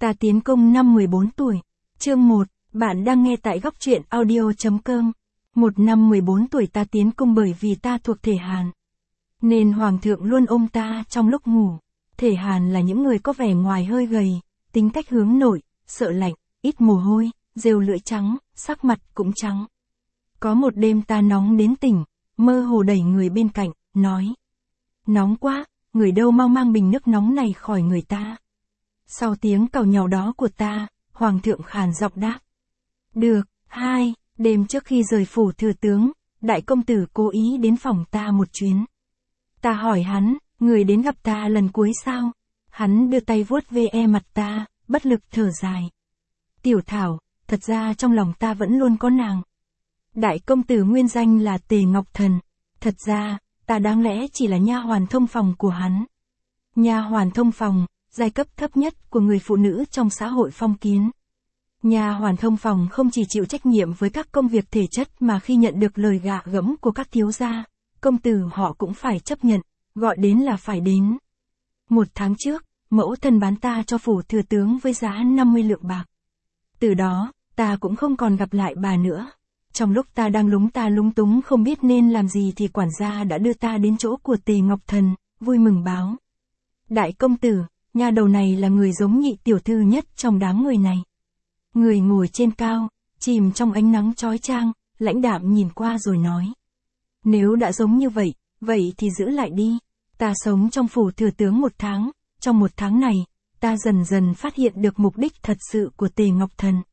Ta tiến công năm 14 tuổi. Chương 1, bạn đang nghe tại góc truyện audio.com. Một năm 14 tuổi ta tiến công bởi vì ta thuộc thể Hàn. Nên Hoàng thượng luôn ôm ta trong lúc ngủ. Thể Hàn là những người có vẻ ngoài hơi gầy, tính cách hướng nội, sợ lạnh, ít mồ hôi, rêu lưỡi trắng, sắc mặt cũng trắng. Có một đêm ta nóng đến tỉnh, mơ hồ đẩy người bên cạnh, nói. Nóng quá, người đâu mau mang bình nước nóng này khỏi người ta. Sau tiếng càu nhàu đó của ta, Hoàng thượng khàn giọng đáp. Được, hai, đêm trước khi rời phủ thừa tướng, đại công tử cố ý đến phòng ta một chuyến. Ta hỏi hắn, người đến gặp ta lần cuối sao? Hắn đưa tay vuốt ve mặt ta, bất lực thở dài. Tiểu Thảo, thật ra trong lòng ta vẫn luôn có nàng. Đại công tử nguyên danh là Tề Ngọc Thần. Thật ra, ta đáng lẽ chỉ là nha hoàn thông phòng của hắn. Nha hoàn thông phòng, giai cấp thấp nhất của người phụ nữ trong xã hội phong kiến. Nha hoàn thông phòng không chỉ chịu trách nhiệm với các công việc thể chất mà khi nhận được lời gạ gẫm của các thiếu gia, công tử họ cũng phải chấp nhận, gọi đến là phải đến. Một tháng trước, mẫu thân bán ta cho phủ thừa tướng với giá 50 lượng bạc. Từ đó, ta cũng không còn gặp lại bà nữa. Trong lúc ta đang lúng túng không biết nên làm gì thì quản gia đã đưa ta đến chỗ của Tề Ngọc Thần, vui mừng báo. Đại công tử, nha đầu này là người giống nhị tiểu thư nhất trong đám người này. Người ngồi trên cao, chìm trong ánh nắng chói chang, lãnh đạm nhìn qua rồi nói. Nếu đã giống như vậy, vậy thì giữ lại đi. Ta sống trong phủ thừa tướng một tháng, trong một tháng này, ta dần dần phát hiện được mục đích thật sự của Tề Ngọc Thần.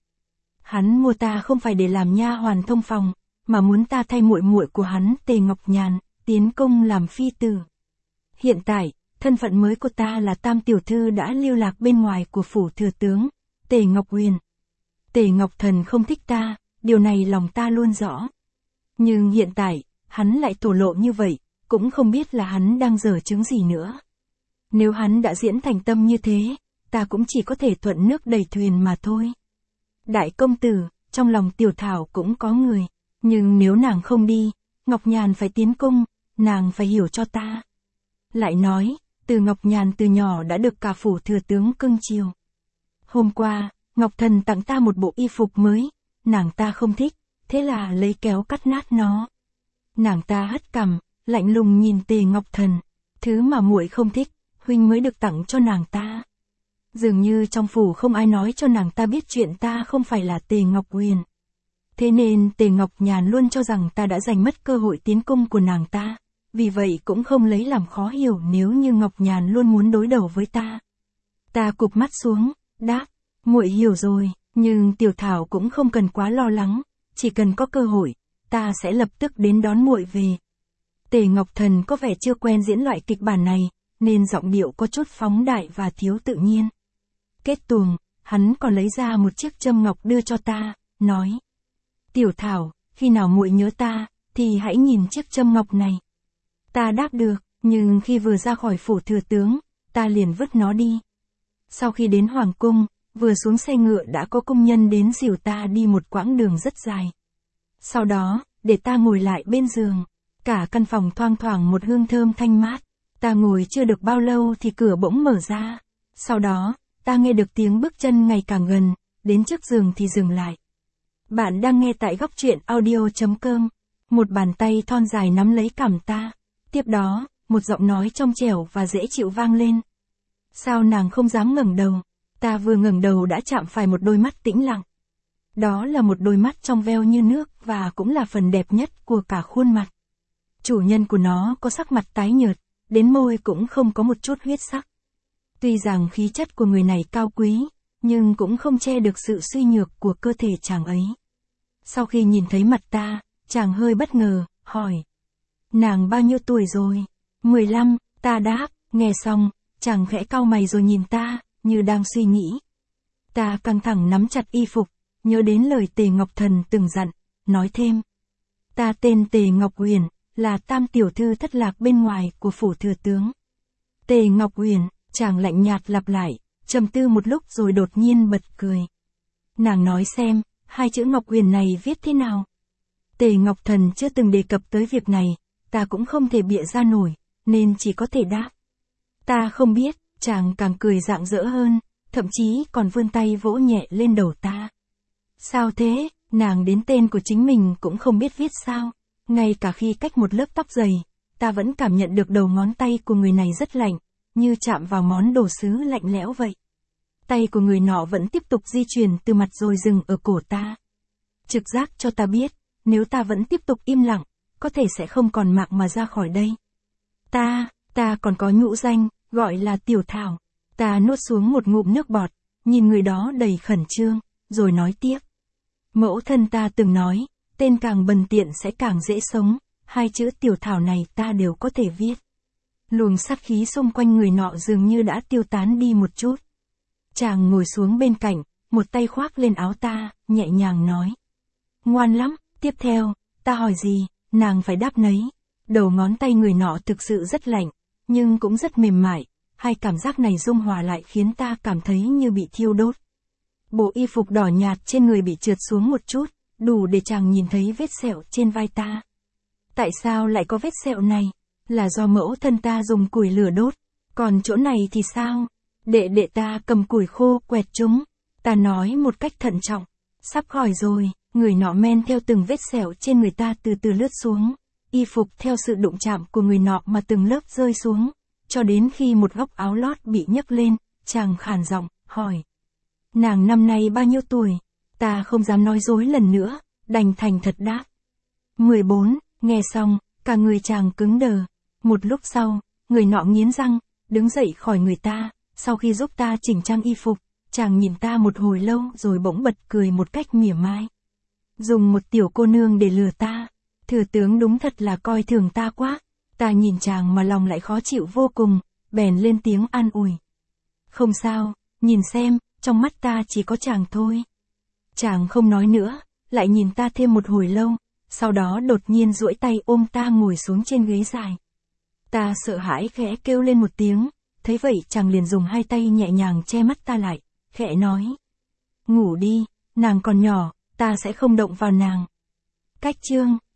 Hắn mua ta không phải để làm nha hoàn thông phòng, mà muốn ta thay muội muội của hắn Tề Ngọc Nhàn, tiến công làm phi tử. Hiện tại, thân phận mới của ta là tam tiểu thư đã lưu lạc bên ngoài của phủ thừa tướng, Tề Ngọc Huyền. Tề Ngọc Thần không thích ta, điều này lòng ta luôn rõ. Nhưng hiện tại, hắn lại thổ lộ như vậy, cũng không biết là hắn đang giở chứng gì nữa. Nếu hắn đã diễn thành tâm như thế, ta cũng chỉ có thể thuận nước đẩy thuyền mà thôi. Đại công tử, trong lòng Tiểu Thảo cũng có người, nhưng nếu nàng không đi, Ngọc Nhàn phải tiến cung, nàng phải hiểu cho ta. Lại nói, từ Ngọc Nhàn từ nhỏ đã được cả phủ thừa tướng cưng chiều. Hôm qua, Ngọc Thần tặng ta một bộ y phục mới, nàng ta không thích, thế là lấy kéo cắt nát nó. Nàng ta hất cằm, lạnh lùng nhìn Tề Ngọc Thần, thứ mà muội không thích, huynh mới được tặng cho nàng ta. Dường như trong phủ không ai nói cho nàng ta biết chuyện ta không phải là Tề Ngọc Huyền. Thế nên Tề Ngọc Nhàn luôn cho rằng ta đã giành mất cơ hội tiến cung của nàng ta, vì vậy cũng không lấy làm khó hiểu nếu như Ngọc Nhàn luôn muốn đối đầu với ta. Ta cụp mắt xuống, đáp, muội hiểu rồi, nhưng Tiểu Thảo cũng không cần quá lo lắng, chỉ cần có cơ hội, ta sẽ lập tức đến đón muội về. Tề Ngọc Thần có vẻ chưa quen diễn loại kịch bản này, nên giọng điệu có chút phóng đại và thiếu tự nhiên. Kết tuồng, hắn còn lấy ra một chiếc châm ngọc đưa cho ta, nói. Tiểu Thảo, khi nào muội nhớ ta, thì hãy nhìn chiếc châm ngọc này. Ta đáp được, nhưng khi vừa ra khỏi phủ thừa tướng, ta liền vứt nó đi. Sau khi đến Hoàng cung, vừa xuống xe ngựa đã có công nhân đến dìu ta đi một quãng đường rất dài. Sau đó, để ta ngồi lại bên giường, cả căn phòng thoang thoảng một hương thơm thanh mát. Ta ngồi chưa được bao lâu thì cửa bỗng mở ra. Sau đó, ta nghe được tiếng bước chân ngày càng gần, đến trước giường thì dừng lại. Bạn đang nghe tại góc truyện audio.com. Một bàn tay thon dài nắm lấy cằm ta. Tiếp đó, một giọng nói trong trẻo và dễ chịu vang lên. Sao nàng không dám ngẩng đầu? Ta vừa ngẩng đầu đã chạm phải một đôi mắt tĩnh lặng. Đó là một đôi mắt trong veo như nước và cũng là phần đẹp nhất của cả khuôn mặt. Chủ nhân của nó có sắc mặt tái nhợt, đến môi cũng không có một chút huyết sắc. Tuy rằng khí chất của người này cao quý, nhưng cũng không che được sự suy nhược của cơ thể chàng ấy. Sau khi nhìn thấy mặt ta, chàng hơi bất ngờ, hỏi. Nàng bao nhiêu tuổi rồi? 15, ta đáp, nghe xong, chàng khẽ cau mày rồi nhìn ta, như đang suy nghĩ. Ta căng thẳng nắm chặt y phục, nhớ đến lời Tề Ngọc Thần từng dặn, nói thêm. Ta tên Tề Ngọc Huyền, là tam tiểu thư thất lạc bên ngoài của phủ thừa tướng. Tề Ngọc Huyền, chàng lạnh nhạt lặp lại, trầm tư một lúc rồi đột nhiên bật cười. Nàng nói xem, hai chữ Ngọc Huyền này viết thế nào? Tề Ngọc Thần chưa từng đề cập tới việc này, ta cũng không thể bịa ra nổi, nên chỉ có thể đáp. Ta không biết, chàng càng cười rạng rỡ hơn, thậm chí còn vươn tay vỗ nhẹ lên đầu ta. Sao thế, nàng đến tên của chính mình cũng không biết viết sao? Ngay cả khi cách một lớp tóc dày, ta vẫn cảm nhận được đầu ngón tay của người này rất lạnh, như chạm vào món đồ sứ lạnh lẽo vậy. Tay của người nọ vẫn tiếp tục di chuyển từ mặt rồi dừng ở cổ ta. Trực giác cho ta biết, nếu ta vẫn tiếp tục im lặng, có thể sẽ không còn mạng mà ra khỏi đây. Ta còn có nhũ danh, gọi là Tiểu Thảo. Ta nuốt xuống một ngụm nước bọt, nhìn người đó đầy khẩn trương, rồi nói tiếp. Mẫu thân ta từng nói, tên càng bần tiện sẽ càng dễ sống, hai chữ Tiểu Thảo này ta đều có thể viết. Luồng sát khí xung quanh người nọ dường như đã tiêu tán đi một chút. Chàng ngồi xuống bên cạnh, một tay khoác lên áo ta, nhẹ nhàng nói. Ngoan lắm, tiếp theo, ta hỏi gì, nàng phải đáp nấy. Đầu ngón tay người nọ thực sự rất lạnh, nhưng cũng rất mềm mại, hai cảm giác này dung hòa lại khiến ta cảm thấy như bị thiêu đốt. Bộ y phục đỏ nhạt trên người bị trượt xuống một chút, đủ để chàng nhìn thấy vết sẹo trên vai ta. Tại sao lại có vết sẹo này? Là do mẫu thân ta dùng củi lửa đốt, còn chỗ này thì sao? Đệ ta cầm củi khô quẹt chúng. Ta nói một cách thận trọng. Sắp khỏi rồi, người nọ men theo từng vết sẹo trên người ta từ từ lướt xuống. Y phục theo sự đụng chạm của người nọ mà từng lớp rơi xuống. Cho đến khi một góc áo lót bị nhấc lên, chàng khàn giọng, hỏi. Nàng năm nay bao nhiêu tuổi? Ta không dám nói dối lần nữa, đành thành thật đáp. 14, nghe xong, cả người chàng cứng đờ. Một lúc sau, người nọ nghiến răng, đứng dậy khỏi người ta, sau khi giúp ta chỉnh trang y phục, chàng nhìn ta một hồi lâu rồi bỗng bật cười một cách mỉa mai. Dùng một tiểu cô nương để lừa ta, thừa tướng đúng thật là coi thường ta quá. Ta nhìn chàng mà lòng lại khó chịu vô cùng, bèn lên tiếng an ủi. Không sao, nhìn xem, trong mắt ta chỉ có chàng thôi. Chàng không nói nữa, lại nhìn ta thêm một hồi lâu, sau đó đột nhiên duỗi tay ôm ta ngồi xuống trên ghế dài. Ta sợ hãi khẽ kêu lên một tiếng, thấy vậy chàng liền dùng hai tay nhẹ nhàng che mắt ta lại, khẽ nói. Ngủ đi, nàng còn nhỏ, ta sẽ không động vào nàng. Cách chương